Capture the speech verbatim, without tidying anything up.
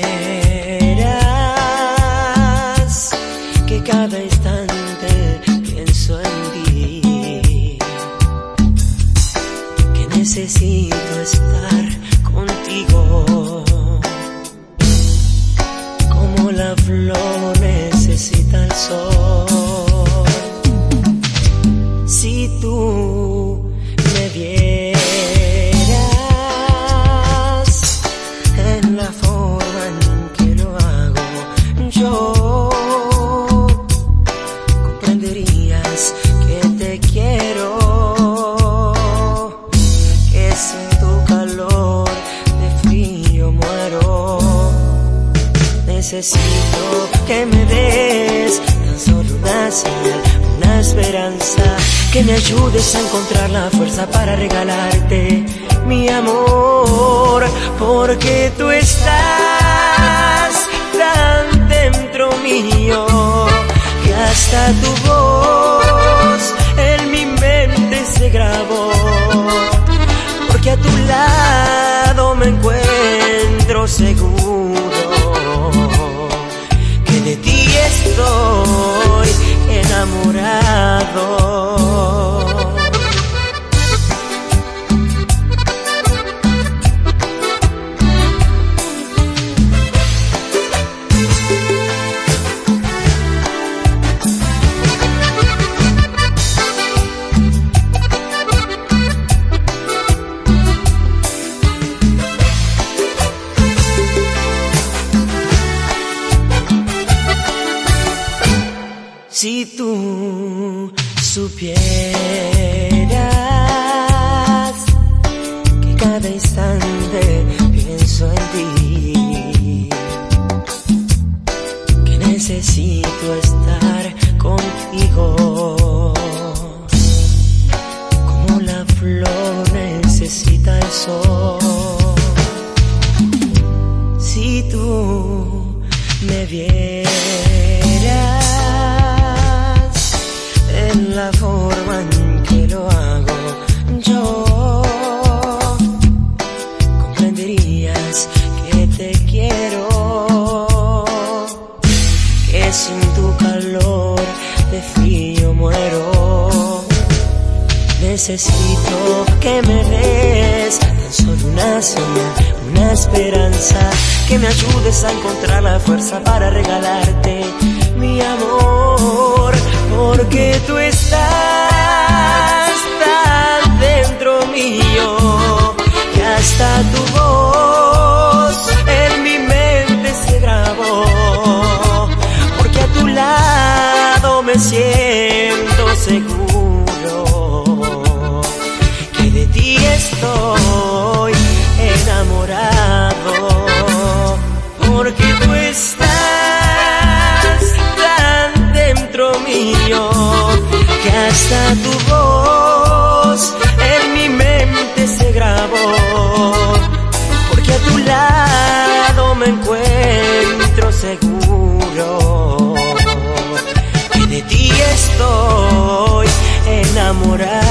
supieras que cada instante pienso en ti, que necesito estar contigo, como la flor necesita el sol. Si tú me vieras en la forma en que lo hago yo, comprenderías que te quiero, que sin tu calor de frío muero. Necesito que me des tan solo una señal, una esperanza, que me ayudes a encontrar la fuerza para regalarte mi amor, porque tú estás tan dentro mío que hasta tu voz en mi mente se grabó, porque a tu lado me encuentro seguro que de ti estoy enamorado. Si tú supieras que cada instante pienso en ti, que necesito estar contigo, como la flor necesita el sol. Si tú me vieras en la forma en que lo hago yo, comprenderías que te quiero, que sin tu calor de frío muero. Necesito que me des tan solo una señal, una esperanza, que me ayudes a encontrar la fuerza para regalarte mi amor, porque tú estás tan dentro mío que hasta tu voz en mi mente se grabó, porque a tu lado me siento seguro que de ti estoy enamorado, porque tú estás tan dentro mío que hasta tu voz en mi mente se grabó, porque a tu lado me encuentro seguro que de ti estoy enamorado.